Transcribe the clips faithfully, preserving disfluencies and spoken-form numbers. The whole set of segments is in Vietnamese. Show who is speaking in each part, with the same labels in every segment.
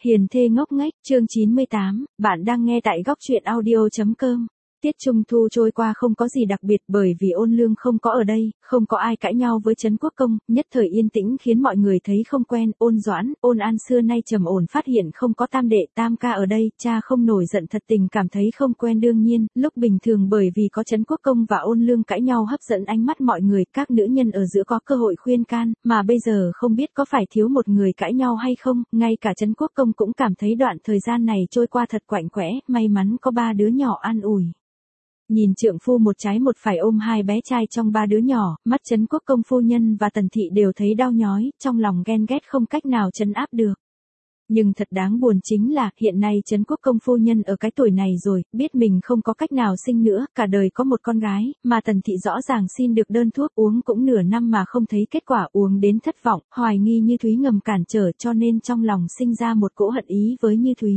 Speaker 1: Hiền thê ngốc nghếch, chương chín mươi tám, bạn đang nghe tại góc truyện audio chấm com. Tiết Trung Thu trôi qua không có gì đặc biệt bởi vì Ôn Lương không có ở đây, không có ai cãi nhau với Trấn Quốc Công, nhất thời yên tĩnh khiến mọi người thấy không quen. Ôn Doãn, Ôn An xưa nay trầm ổn phát hiện không có tam đệ tam ca ở đây, cha không nổi giận thật tình cảm thấy không quen. Đương nhiên, lúc bình thường bởi vì có Trấn Quốc Công và Ôn Lương cãi nhau hấp dẫn ánh mắt mọi người, các nữ nhân ở giữa có cơ hội khuyên can, mà bây giờ không biết có phải thiếu một người cãi nhau hay không, ngay cả Trấn Quốc Công cũng cảm thấy đoạn thời gian này trôi qua thật quạnh quẽ, may mắn có ba đứa nhỏ an ủi. Nhìn trượng phu một trái một phải ôm hai bé trai trong ba đứa nhỏ, mắt Trấn Quốc Công phu nhân và Tần Thị đều thấy đau nhói, trong lòng ghen ghét không cách nào trấn áp được. Nhưng thật đáng buồn chính là, hiện nay Trấn Quốc Công phu nhân ở cái tuổi này rồi, biết mình không có cách nào sinh nữa, cả đời có một con gái, mà Tần Thị rõ ràng xin được đơn thuốc uống cũng nửa năm mà không thấy kết quả, uống đến thất vọng, hoài nghi Như Thúy ngầm cản trở, cho nên trong lòng sinh ra một cỗ hận ý với Như Thúy.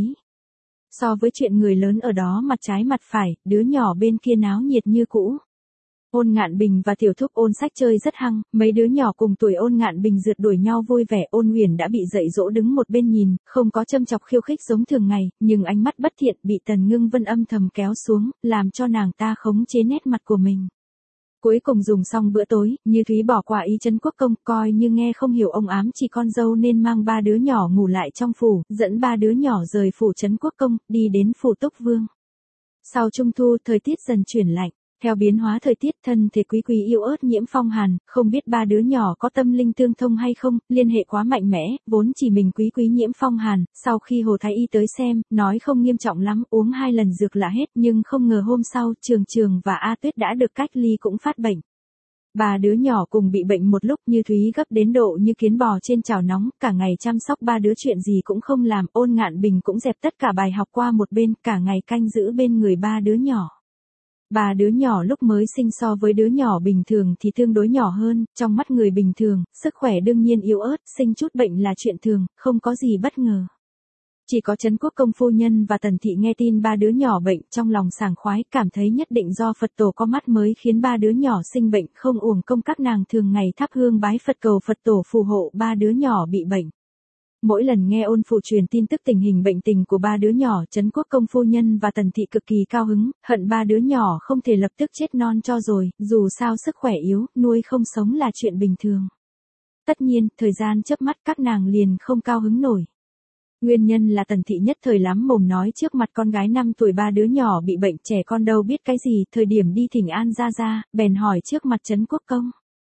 Speaker 1: So với chuyện người lớn ở đó mặt trái mặt phải, đứa nhỏ bên kia náo nhiệt như cũ. Ôn Ngạn Bình và tiểu thúc Ôn Sách chơi rất hăng, mấy đứa nhỏ cùng tuổi Ôn Ngạn Bình rượt đuổi nhau vui vẻ. Ôn Huyền đã bị dạy dỗ đứng một bên nhìn, không có châm chọc khiêu khích giống thường ngày, nhưng ánh mắt bất thiện bị Tần Ngưng Vân âm thầm kéo xuống, làm cho nàng ta khống chế nét mặt của mình. Cuối cùng dùng xong bữa tối, Như Thúy bỏ qua ý Trấn Quốc Công, coi như nghe không hiểu ông ám chỉ con dâu nên mang ba đứa nhỏ ngủ lại trong phủ, dẫn ba đứa nhỏ rời phủ Trấn Quốc Công, đi đến phủ Túc Vương. Sau Trung Thu, thời tiết dần chuyển lạnh. Theo biến hóa thời tiết, thân thể Quý Quý yếu ớt nhiễm phong hàn, không biết ba đứa nhỏ có tâm linh tương thông hay không, liên hệ quá mạnh mẽ, vốn chỉ mình Quý Quý nhiễm phong hàn, sau khi Hồ Thái Y tới xem, nói không nghiêm trọng lắm, uống hai lần dược là hết, nhưng không ngờ hôm sau, Trường Trường và A Tuyết đã được cách ly cũng phát bệnh. Ba đứa nhỏ cùng bị bệnh một lúc, Như Thúy gấp đến độ như kiến bò trên chảo nóng, cả ngày chăm sóc ba đứa chuyện gì cũng không làm. Ôn Ngạn Bình cũng dẹp tất cả bài học qua một bên, cả ngày canh giữ bên người ba đứa nhỏ. Ba đứa nhỏ lúc mới sinh so với đứa nhỏ bình thường thì tương đối nhỏ hơn, trong mắt người bình thường, sức khỏe đương nhiên yếu ớt, sinh chút bệnh là chuyện thường, không có gì bất ngờ. Chỉ có Trấn Quốc Công phu nhân và Tần Thị nghe tin ba đứa nhỏ bệnh, trong lòng sảng khoái, cảm thấy nhất định do Phật tổ có mắt mới khiến ba đứa nhỏ sinh bệnh, không uổng công các nàng thường ngày thắp hương bái Phật cầu Phật tổ phù hộ ba đứa nhỏ bị bệnh. Mỗi lần nghe Ôn Phủ truyền tin tức tình hình bệnh tình của ba đứa nhỏ, Trấn Quốc Công phu nhân và Tần Thị cực kỳ cao hứng, hận ba đứa nhỏ không thể lập tức chết non cho rồi, dù sao sức khỏe yếu, nuôi không sống là chuyện bình thường. Tất nhiên, thời gian chớp mắt các nàng liền không cao hứng nổi. Nguyên nhân là Tần Thị nhất thời lắm mồm nói trước mặt con gái năm tuổi ba đứa nhỏ bị bệnh, trẻ con đâu biết cái gì, thời điểm đi thỉnh an ra ra, bèn hỏi trước mặt Trấn Quốc Công.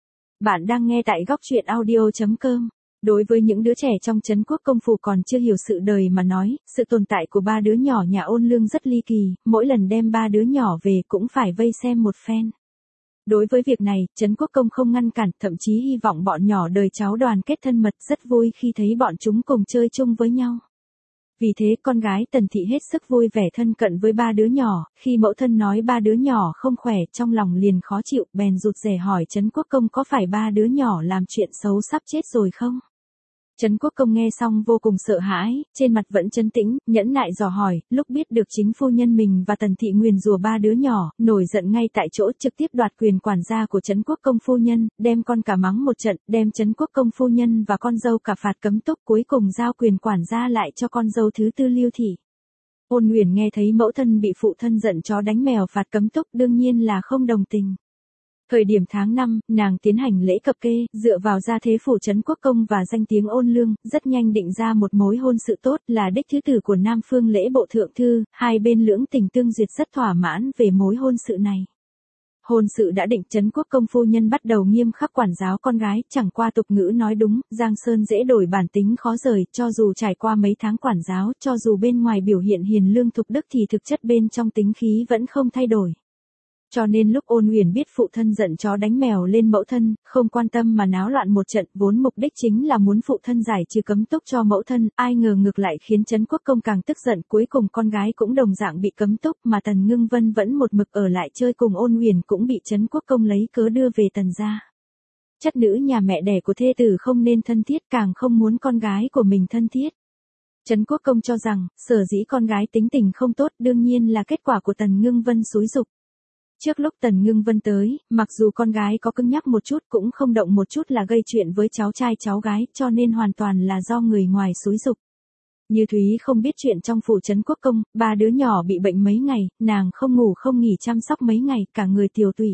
Speaker 1: Bạn đang nghe tại góc truyện audio chấm com. Đối với những đứa trẻ trong Trấn Quốc Công phủ còn chưa hiểu sự đời mà nói, sự tồn tại của ba đứa nhỏ nhà Ôn Lương rất ly kỳ, mỗi lần đem ba đứa nhỏ về cũng phải vây xem một phen. Đối với việc này, Trấn Quốc Công không ngăn cản, thậm chí hy vọng bọn nhỏ đời cháu đoàn kết thân mật, rất vui khi thấy bọn chúng cùng chơi chung với nhau. Vì thế con gái Tần Thị hết sức vui vẻ thân cận với ba đứa nhỏ, khi mẫu thân nói ba đứa nhỏ không khỏe trong lòng liền khó chịu, bèn rụt rè hỏi Trấn Quốc Công có phải ba đứa nhỏ làm chuyện xấu sắp chết rồi không? Trấn Quốc Công nghe xong vô cùng sợ hãi, trên mặt vẫn trấn tĩnh, nhẫn nại dò hỏi, lúc biết được chính phu nhân mình và Tần Thị nguyền rủa ba đứa nhỏ, nổi giận ngay tại chỗ trực tiếp đoạt quyền quản gia của Trấn Quốc Công phu nhân, đem con cả mắng một trận, đem Trấn Quốc Công phu nhân và con dâu cả phạt cấm túc, cuối cùng giao quyền quản gia lại cho con dâu thứ tư Lưu Thị. Ôn Huyền nghe thấy mẫu thân bị phụ thân giận chó đánh mèo phạt cấm túc đương nhiên là không đồng tình. Thời điểm tháng năm, nàng tiến hành lễ cập kê, dựa vào gia thế phủ Trấn Quốc Công và danh tiếng Ôn Lương, rất nhanh định ra một mối hôn sự tốt, là đích thứ tử của Nam Phương lễ bộ thượng thư, hai bên lưỡng tình tương duyệt rất thỏa mãn về mối hôn sự này. Hôn sự đã định, Trấn Quốc Công phu nhân bắt đầu nghiêm khắc quản giáo con gái, chẳng qua tục ngữ nói đúng, Giang Sơn dễ đổi bản tính khó rời, cho dù trải qua mấy tháng quản giáo, cho dù bên ngoài biểu hiện hiền lương thục đức thì thực chất bên trong tính khí vẫn không thay đổi. Cho nên lúc Ôn Huyền biết phụ thân giận chó đánh mèo lên mẫu thân, không quan tâm mà náo loạn một trận, vốn mục đích chính là muốn phụ thân giải trừ cấm túc cho mẫu thân, ai ngờ ngược lại khiến Trấn Quốc Công càng tức giận, cuối cùng con gái cũng đồng dạng bị cấm túc, mà Tần Ngưng Vân vẫn một mực ở lại chơi cùng Ôn Huyền cũng bị Trấn Quốc Công lấy cớ đưa về Tần gia. Chất nữ nhà mẹ đẻ của thê tử không nên thân thiết, càng không muốn con gái của mình thân thiết. Trấn Quốc Công cho rằng, sở dĩ con gái tính tình không tốt đương nhiên là kết quả của Tần Ngưng Vân xúi giục. Trước lúc Tần Ngưng Vân tới, mặc dù con gái có cứng nhắc một chút cũng không động một chút là gây chuyện với cháu trai cháu gái, cho nên hoàn toàn là do người ngoài xúi giục. Như Thúy không biết chuyện trong phủ trấn quốc công, ba đứa nhỏ bị bệnh mấy ngày, nàng không ngủ không nghỉ chăm sóc mấy ngày, cả người tiều tụy.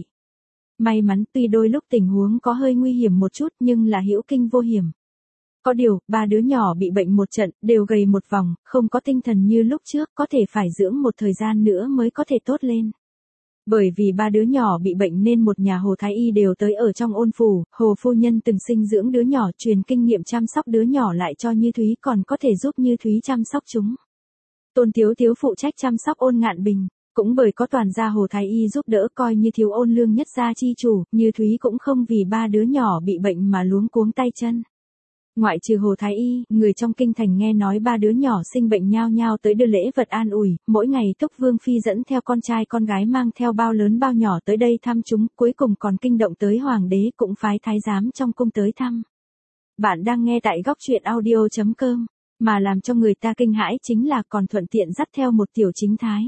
Speaker 1: May mắn tuy đôi lúc tình huống có hơi nguy hiểm một chút nhưng là hữu kinh vô hiểm. Có điều, ba đứa nhỏ bị bệnh một trận, đều gầy một vòng, không có tinh thần như lúc trước, có thể phải dưỡng một thời gian nữa mới có thể tốt lên. Bởi vì ba đứa nhỏ bị bệnh nên một nhà Hồ Thái Y đều tới ở trong ôn phủ, Hồ phu nhân từng sinh dưỡng đứa nhỏ truyền kinh nghiệm chăm sóc đứa nhỏ lại cho Như Thúy còn có thể giúp Như Thúy chăm sóc chúng. Tôn Tiếu Tiếu phụ trách chăm sóc Ôn Ngạn Bình, cũng bởi có toàn gia Hồ Thái Y giúp đỡ coi như thiếu ôn lương nhất gia chi chủ, Như Thúy cũng không vì ba đứa nhỏ bị bệnh mà luống cuống tay chân. Ngoại trừ Hồ Thái Y, người trong kinh thành nghe nói ba đứa nhỏ sinh bệnh nhao nhao tới đưa lễ vật an ủi, mỗi ngày Túc Vương Phi dẫn theo con trai con gái mang theo bao lớn bao nhỏ tới đây thăm chúng, cuối cùng còn kinh động tới Hoàng đế cũng phái thái giám trong cung tới thăm. Bạn đang nghe tại góc truyện audio chấm com, mà làm cho người ta kinh hãi chính là còn thuận tiện dắt theo một tiểu chính thái.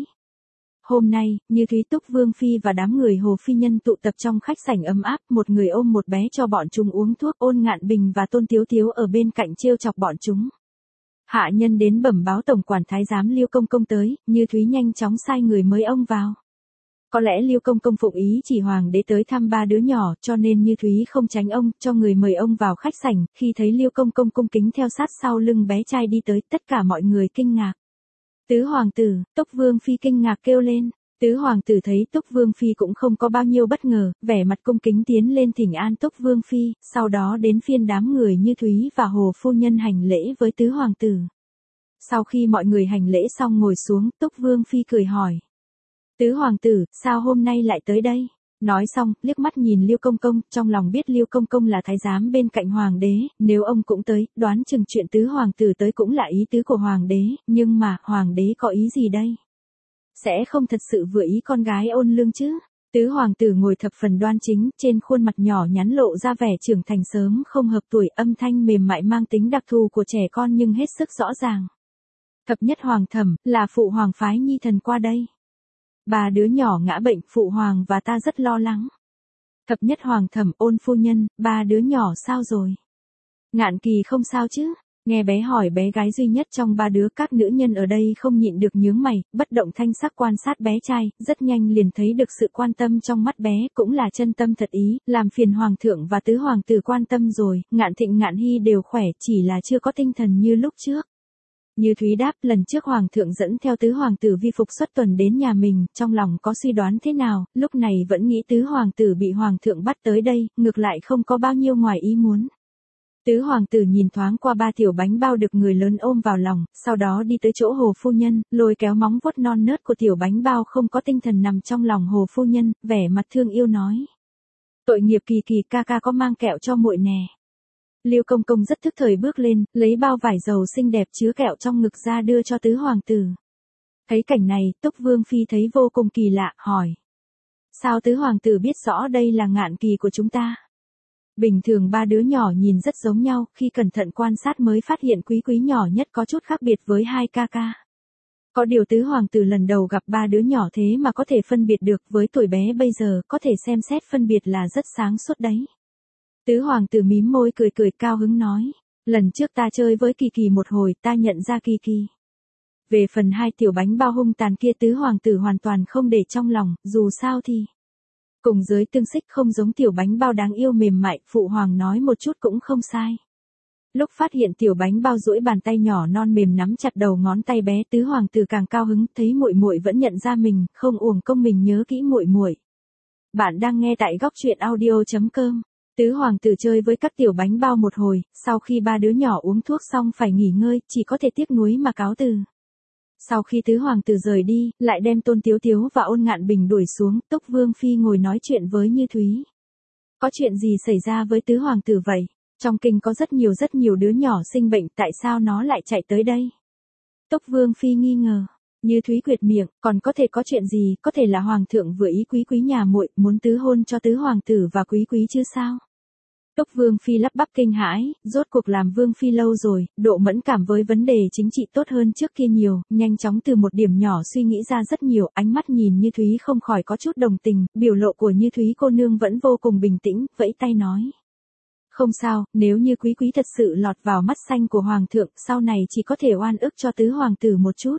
Speaker 1: Hôm nay, Như Thúy Túc Vương Phi và đám người Hồ Phi Nhân tụ tập trong khách sảnh ấm áp, một người ôm một bé cho bọn chúng uống thuốc, Ôn Ngạn Bình và Tôn Tiếu Tiếu ở bên cạnh trêu chọc bọn chúng. Hạ nhân đến bẩm báo tổng quản thái giám Liêu Công Công tới, Như Thúy nhanh chóng sai người mời ông vào. Có lẽ Liêu Công Công phụng ý chỉ Hoàng đế tới thăm ba đứa nhỏ, cho nên Như Thúy không tránh ông, cho người mời ông vào khách sảnh, khi thấy Liêu Công Công cung kính theo sát sau lưng bé trai đi tới, tất cả mọi người kinh ngạc. Tứ hoàng tử, Túc Vương Phi kinh ngạc kêu lên. Tứ hoàng tử thấy Túc Vương Phi cũng không có bao nhiêu bất ngờ, vẻ mặt cung kính tiến lên thỉnh an Túc Vương Phi, sau đó đến phiên đám người Như Thúy và Hồ phu nhân hành lễ với tứ hoàng tử. Sau khi mọi người hành lễ xong ngồi xuống, Túc Vương Phi cười hỏi. Tứ hoàng tử, sao hôm nay lại tới đây? Nói xong, liếc mắt nhìn Liêu Công Công, trong lòng biết Liêu Công Công là thái giám bên cạnh hoàng đế, nếu ông cũng tới, đoán chừng chuyện tứ hoàng tử tới cũng là ý tứ của hoàng đế, nhưng mà, hoàng đế có ý gì đây? Sẽ không thật sự vừa ý con gái Ôn Lương chứ? Tứ hoàng tử ngồi thập phần đoan chính, trên khuôn mặt nhỏ nhắn lộ ra vẻ trưởng thành sớm không hợp tuổi, âm thanh mềm mại mang tính đặc thù của trẻ con nhưng hết sức rõ ràng. Thập nhất hoàng thẩm, là phụ hoàng phái nhi thần qua đây. Ba đứa nhỏ ngã bệnh, phụ hoàng và ta rất lo lắng. Thập nhất hoàng thẩm, Ôn phu nhân, ba đứa nhỏ sao rồi? Ngạn Kỳ không sao chứ? Nghe bé hỏi bé gái duy nhất trong ba đứa, các nữ nhân ở đây không nhịn được nhướng mày, bất động thanh sắc quan sát bé trai, rất nhanh liền thấy được sự quan tâm trong mắt bé, cũng là chân tâm thật ý, làm phiền hoàng thượng và tứ hoàng tử quan tâm rồi, Ngạn Thịnh Ngạn Hy đều khỏe, chỉ là chưa có tinh thần như lúc trước. Như Thúy đáp, lần trước hoàng thượng dẫn theo tứ hoàng tử vi phục xuất tuần đến nhà mình, trong lòng có suy đoán thế nào, lúc này vẫn nghĩ tứ hoàng tử bị hoàng thượng bắt tới đây, ngược lại không có bao nhiêu ngoài ý muốn. Tứ hoàng tử nhìn thoáng qua ba tiểu bánh bao được người lớn ôm vào lòng, sau đó đi tới chỗ Hồ phu nhân, lôi kéo móng vuốt non nớt của tiểu bánh bao không có tinh thần nằm trong lòng Hồ phu nhân, vẻ mặt thương yêu nói. Tội nghiệp Kỳ Kỳ, ca ca có mang kẹo cho muội nè. Liêu Công Công rất thức thời bước lên, lấy bao vải dầu xinh đẹp chứa kẹo trong ngực ra đưa cho tứ hoàng tử. Thấy cảnh này, Túc Vương Phi thấy vô cùng kỳ lạ, hỏi. Sao tứ hoàng tử biết rõ đây là Ngạn Kỳ của chúng ta? Bình thường ba đứa nhỏ nhìn rất giống nhau, khi cẩn thận quan sát mới phát hiện Quý Quý nhỏ nhất có chút khác biệt với hai ca ca. Có điều tứ hoàng tử lần đầu gặp ba đứa nhỏ thế mà có thể phân biệt được, với tuổi bé bây giờ có thể xem xét phân biệt là rất sáng suốt đấy. Tứ hoàng tử mím môi cười cười cao hứng nói, lần trước ta chơi với Kỳ Kỳ một hồi ta nhận ra Kỳ Kỳ. Về phần hai tiểu bánh bao hung tàn kia tứ hoàng tử hoàn toàn không để trong lòng, dù sao thì cùng giới tương xích không giống tiểu bánh bao đáng yêu mềm mại, phụ hoàng nói một chút cũng không sai. Lúc phát hiện tiểu bánh bao duỗi bàn tay nhỏ non mềm nắm chặt đầu ngón tay bé, tứ hoàng tử càng cao hứng, thấy muội muội vẫn nhận ra mình, không uổng công mình nhớ kỹ muội muội. Bạn đang nghe tại góc truyện audio chấm com. Tứ hoàng tử chơi với các tiểu bánh bao một hồi, sau khi ba đứa nhỏ uống thuốc xong phải nghỉ ngơi, chỉ có thể tiếc nuối mà cáo từ. Sau khi tứ hoàng tử rời đi, lại đem Tôn Tiếu Tiếu và Ôn Ngạn Bình đuổi xuống, Túc Vương Phi ngồi nói chuyện với Như Thúy. Có chuyện gì xảy ra với tứ hoàng tử vậy? Trong kinh có rất nhiều rất nhiều đứa nhỏ sinh bệnh, tại sao nó lại chạy tới đây? Túc Vương Phi nghi ngờ. Như Thúy quyệt miệng, còn có thể có chuyện gì, có thể là hoàng thượng vừa ý Quý Quý nhà muội, muốn tứ hôn cho tứ hoàng tử và Quý Quý chứ sao? Túc Vương Phi lắp bắp kinh hãi, rốt cuộc làm Vương Phi lâu rồi, độ mẫn cảm với vấn đề chính trị tốt hơn trước kia nhiều, nhanh chóng từ một điểm nhỏ suy nghĩ ra rất nhiều, ánh mắt nhìn Như Thúy không khỏi có chút đồng tình, biểu lộ của Như Thúy cô nương vẫn vô cùng bình tĩnh, vẫy tay nói. Không sao, nếu như quý quý thật sự lọt vào mắt xanh của hoàng thượng, sau này chỉ có thể oan ức cho tứ hoàng tử một chút.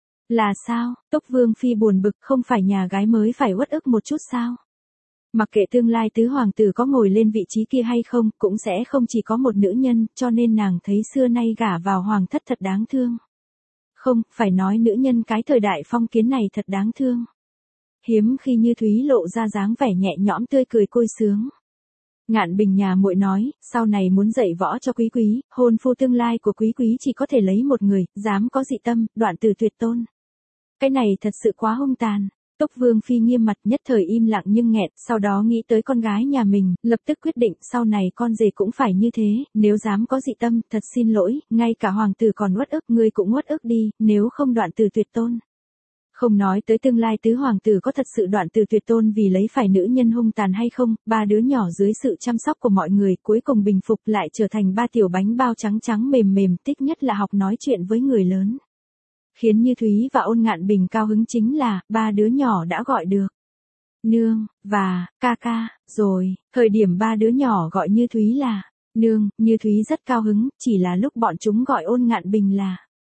Speaker 1: Là sao? Túc Vương Phi buồn bực, không phải nhà gái mới phải uất ức một chút sao? Mặc kệ tương lai tứ hoàng tử có ngồi lên vị trí kia hay không, cũng sẽ không chỉ có một nữ nhân, cho nên nàng thấy xưa nay gả vào hoàng thất thật đáng thương. Không, phải nói nữ nhân cái thời đại phong kiến này thật đáng thương. Hiếm khi Như Thúy lộ ra dáng vẻ nhẹ nhõm tươi cười côi sướng. Ngạn Bình nhà muội nói, sau này muốn dạy võ cho quý quý, hôn phu tương lai của quý quý chỉ có thể lấy một người, dám có dị tâm, đoạn từ tuyệt tôn. Cái này thật sự quá hung tàn. Túc Vương Phi nghiêm mặt nhất thời im lặng nhưng nghẹn, sau đó nghĩ tới con gái nhà mình, lập tức quyết định sau này con rể cũng phải như thế, nếu dám có dị tâm, thật xin lỗi, ngay cả hoàng tử còn uất ức, ngươi cũng uất ức đi, nếu không đoạn từ tuyệt tôn. Không nói tới tương lai tứ hoàng tử có thật sự đoạn từ tuyệt tôn vì lấy phải nữ nhân hung tàn hay không, ba đứa nhỏ dưới sự chăm sóc của mọi người cuối cùng bình phục lại trở thành ba tiểu bánh bao trắng trắng mềm mềm, tích nhất là học nói chuyện với người lớn. Khiến Như Thúy và Ôn Ngạn Bình cao hứng chính là, ba đứa nhỏ đã gọi được nương, và, ca ca, rồi, thời điểm ba đứa nhỏ gọi Như Thúy là, nương, Như Thúy rất cao hứng, chỉ là lúc bọn chúng gọi Ôn Ngạn Bình là,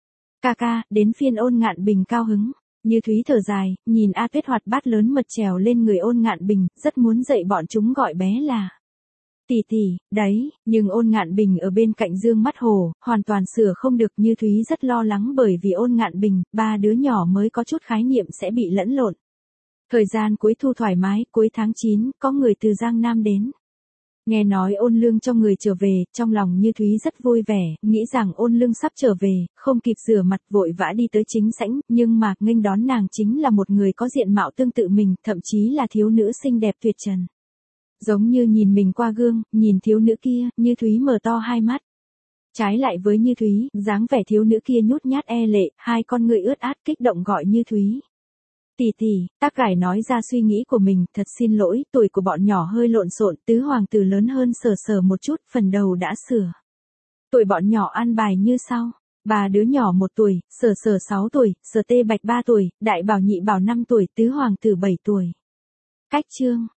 Speaker 1: ca ca, đến phiên Ôn Ngạn Bình cao hứng. Như Thúy thở dài, nhìn A Tuyết hoạt bát lớn mật trèo lên người Ôn Ngạn Bình, rất muốn dạy bọn chúng gọi bé là tỷ tỷ, đấy, nhưng Ôn Ngạn Bình ở bên cạnh dương mắt hồ, hoàn toàn sửa không được. Như Thúy rất lo lắng bởi vì Ôn Ngạn Bình, ba đứa nhỏ mới có chút khái niệm sẽ bị lẫn lộn. Thời gian cuối thu thoải mái, cuối tháng chín, có người từ Giang Nam đến. Nghe nói Ôn Lương cho người trở về, trong lòng Như Thúy rất vui vẻ, nghĩ rằng Ôn Lương sắp trở về, không kịp rửa mặt vội vã đi tới chính sảnh, nhưng mà nghênh đón nàng chính là một người có diện mạo tương tự mình, thậm chí là thiếu nữ xinh đẹp tuyệt trần. Giống như nhìn mình qua gương, nhìn thiếu nữ kia, Như Thúy mở to hai mắt. Trái lại với Như Thúy, dáng vẻ thiếu nữ kia nhút nhát e lệ, hai con người ướt át kích động gọi Như Thúy. Tỷ tỷ, Tác Gải nói ra suy nghĩ của mình, thật xin lỗi, tuổi của bọn nhỏ hơi lộn xộn, tứ hoàng tử lớn hơn Sở Sở một chút, phần đầu đã sửa. Tuổi bọn nhỏ an bài như sau, ba đứa nhỏ một tuổi, Sở Sở sáu tuổi, Sở Tê Bạch ba tuổi, Đại Bảo Nhị Bảo năm tuổi, tứ hoàng tử bảy tuổi. Cách chương